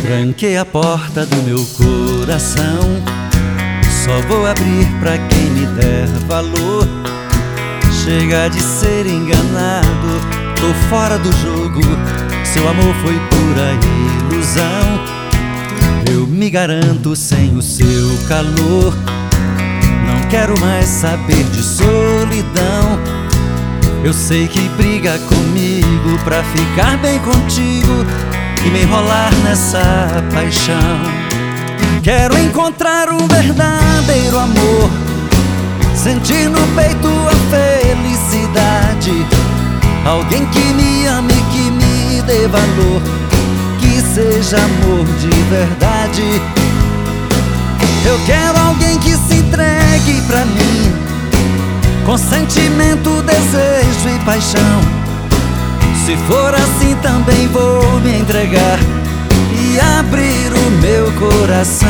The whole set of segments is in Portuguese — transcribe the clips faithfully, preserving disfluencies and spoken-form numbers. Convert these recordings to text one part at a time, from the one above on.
Tranquei a porta do meu coração, só vou abrir pra quem me der valor. Chega de ser enganado, tô fora do jogo. Seu amor foi pura ilusão. Eu me garanto sem o seu calor. Não quero mais saber de solidão. Eu sei que briga comigo pra ficar bem contigo e me enrolar nessa paixão. Quero encontrar um verdadeiro amor, sentir no peito a felicidade. Alguém que me ame, que me dê valor, que seja amor de verdade. Eu quero alguém que se entregue pra mim, com sentimento, desejo e paixão. Se for assim também vou me entregar e abrir o meu coração.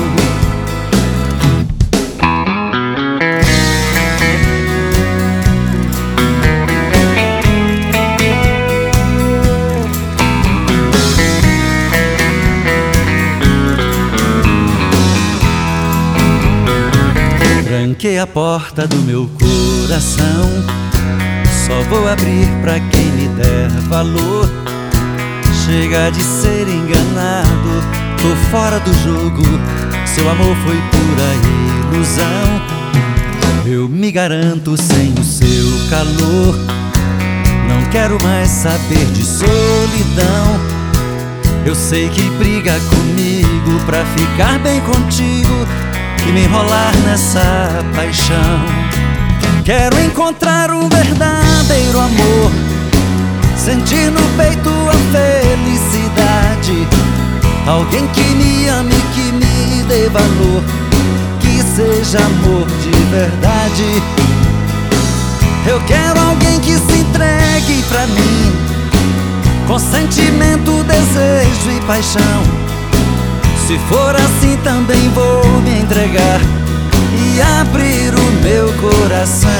Tranquei a porta do meu coração, só vou abrir pra quem me der valor. Chega de ser enganado, tô fora do jogo. Seu amor foi pura ilusão. Eu me garanto sem o seu calor. Não quero mais saber de solidão. Eu sei que briga comigo pra ficar bem contigo e me enrolar nessa paixão. Quero encontrar um verdadeiro amor, sentir no peito a felicidade. Alguém que me ame, que me dê valor, que seja amor de verdade. Eu quero alguém que se entregue pra mim, com sentimento, desejo e paixão. Se for assim também vou me entregar e abrir o meu coração.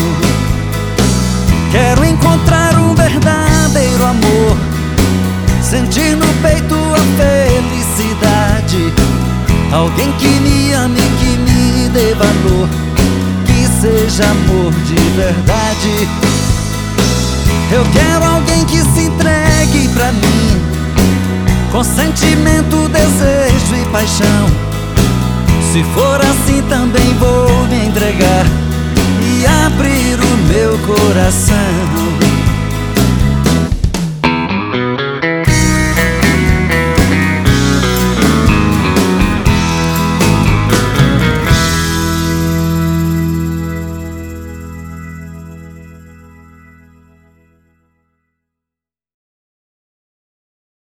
Quero encontrar um verdadeiro amor, sentir no peito a felicidade. Alguém que me ame, que me dê valor, que seja amor de verdade. Eu quero alguém que se entregue pra mim, com sentimento, desejo e paixão. Se for assim também vou me entregar e abrir o meu coração.